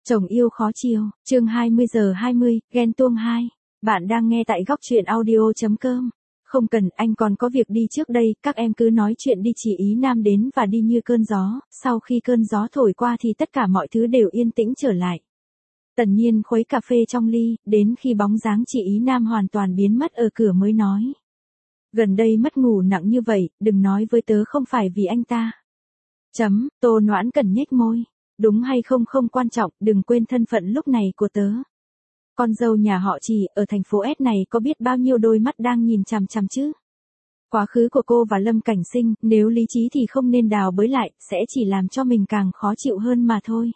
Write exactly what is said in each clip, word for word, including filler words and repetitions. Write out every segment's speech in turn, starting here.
Chồng yêu khó chiều, chương hai mươi giờ hai mươi, ghen tuông hai. Bạn đang nghe tại góc truyện audio.com. Không cần, anh còn có việc đi trước đây, các em cứ nói chuyện đi. Chị Ý Nam đến và đi như cơn gió, sau khi cơn gió thổi qua thì tất cả mọi thứ đều yên tĩnh trở lại. Tần Nhiên khuấy cà phê trong ly, đến khi bóng dáng chị Ý Nam hoàn toàn biến mất ở cửa mới nói. Gần đây mất ngủ nặng như vậy, đừng nói với tớ không phải vì anh ta. Chấm, Tô Noãn Cần nhếch môi. Đúng hay không không quan trọng, đừng quên thân phận lúc này của tớ. Con dâu nhà họ Trì, ở thành phố S này có biết bao nhiêu đôi mắt đang nhìn chằm chằm chứ. Quá khứ của cô và Lâm Cảnh Sinh, nếu lý trí thì không nên đào bới lại, sẽ chỉ làm cho mình càng khó chịu hơn mà thôi.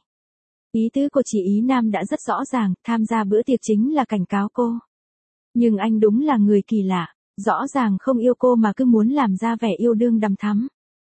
Ý tứ của chị Ý Nam đã rất rõ ràng, tham gia bữa tiệc chính là cảnh cáo cô. Nhưng anh đúng là người kỳ lạ, rõ ràng không yêu cô mà cứ muốn làm ra vẻ yêu đương đằm thắm.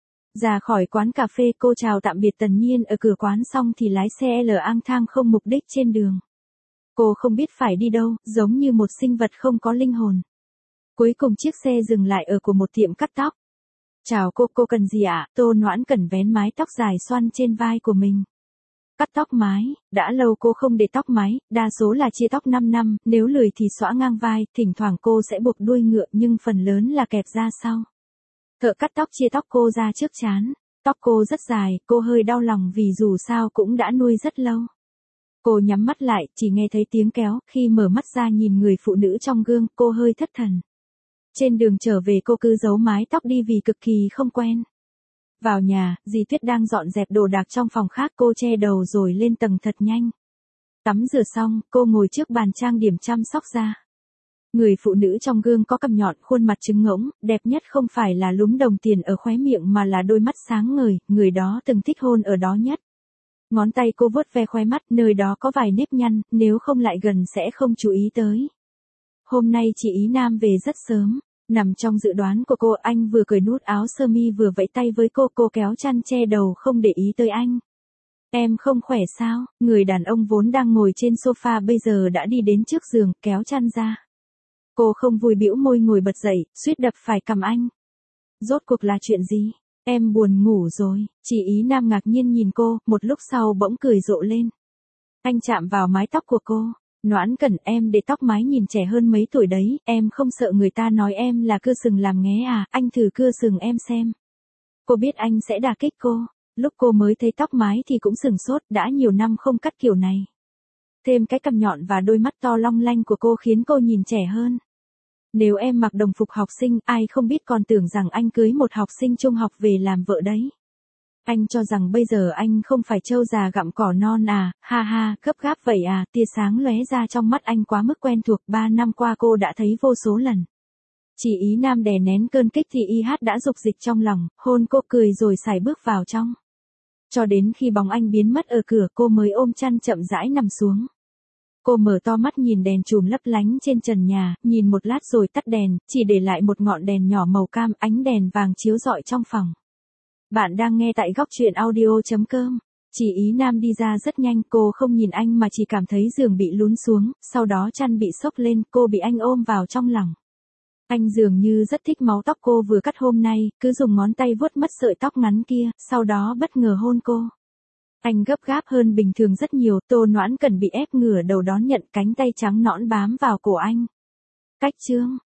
Ra khỏi quán cà phê, cô chào tạm biệt Tần Nhiên ở cửa quán xong thì lái xe L lang thang không mục đích trên đường. Cô không biết phải đi đâu, giống như một sinh vật không có linh hồn. Cuối cùng chiếc xe dừng lại ở của một tiệm cắt tóc. Chào cô, cô cần gì ạ? Tô Noãn Cần vén mái tóc dài xoăn trên vai của mình. Cắt tóc mái, đã lâu cô không để tóc mái, đa số là chia tóc năm năm, nếu lười thì xõa ngang vai, thỉnh thoảng cô sẽ buộc đuôi ngựa nhưng phần lớn là kẹp ra sau. Thợ cắt tóc chia tóc cô ra trước trán. Tóc cô rất dài, cô hơi đau lòng vì dù sao cũng đã nuôi rất lâu. Cô nhắm mắt lại, chỉ nghe thấy tiếng kéo, khi mở mắt ra nhìn người phụ nữ trong gương, cô hơi thất thần. Trên đường trở về cô cứ giấu mái tóc đi vì cực kỳ không quen. Vào nhà, dì Tuyết đang dọn dẹp đồ đạc trong phòng khác, cô che đầu rồi lên tầng thật nhanh. Tắm rửa xong, cô ngồi trước bàn trang điểm chăm sóc da. Người phụ nữ trong gương có cằm nhọn, khuôn mặt trứng ngỗng, đẹp nhất không phải là lúm đồng tiền ở khóe miệng mà là đôi mắt sáng ngời, người đó từng thích hôn ở đó nhất. Ngón tay cô vuốt ve khóe mắt, nơi đó có vài nếp nhăn, nếu không lại gần sẽ không chú ý tới. Hôm nay chị Ý Nam về rất sớm, nằm trong dự đoán của cô, anh vừa cởi nút áo sơ mi vừa vẫy tay với cô, cô kéo chăn che đầu không để ý tới anh. Em không khỏe sao? Người đàn ông vốn đang ngồi trên sofa bây giờ đã đi đến trước giường, kéo chăn ra. Cô không vui bĩu môi ngồi bật dậy, suýt đập phải cằm anh. Rốt cuộc là chuyện gì? Em buồn ngủ rồi. Chị Ý Nam ngạc nhiên nhìn cô, một lúc sau bỗng cười rộ lên. Anh chạm vào mái tóc của cô. Noãn Cần, em để tóc mái nhìn trẻ hơn mấy tuổi đấy, em không sợ người ta nói em là cưa sừng làm nghé à, anh thử cưa sừng em xem. Cô biết anh sẽ đả kích cô. Lúc cô mới thấy tóc mái thì cũng sừng sốt, đã nhiều năm không cắt kiểu này. Thêm cái cằm nhọn và đôi mắt to long lanh của cô khiến cô nhìn trẻ hơn. Nếu em mặc đồng phục học sinh, ai không biết còn tưởng rằng anh cưới một học sinh trung học về làm vợ đấy. Anh cho rằng bây giờ anh không phải trâu già gặm cỏ non à, ha ha, gấp gáp vậy à, tia sáng lóe ra trong mắt anh quá mức quen thuộc, ba năm qua cô đã thấy vô số lần. Chị Ý Nam đè nén cơn kích thì y hát đã dục dịch trong lòng, hôn cô cười rồi sải bước vào trong. Cho đến khi bóng anh biến mất ở cửa cô mới ôm chăn chậm rãi nằm xuống. Cô mở to mắt nhìn đèn chùm lấp lánh trên trần nhà, nhìn một lát rồi tắt đèn, chỉ để lại một ngọn đèn nhỏ màu cam, ánh đèn vàng chiếu rọi trong phòng. Bạn đang nghe tại góc truyện audio.com. Chị Ý Nam đi ra rất nhanh, cô không nhìn anh mà chỉ cảm thấy giường bị lún xuống, sau đó chăn bị xốc lên, cô bị anh ôm vào trong lòng. Anh dường như rất thích máu tóc cô vừa cắt hôm nay, cứ dùng ngón tay vuốt mất sợi tóc ngắn kia, sau đó bất ngờ hôn cô. Anh gấp gáp hơn bình thường rất nhiều, Tô Noãn Cần bị ép ngửa đầu đón nhận, cánh tay trắng nõn bám vào cổ anh. Cách chương,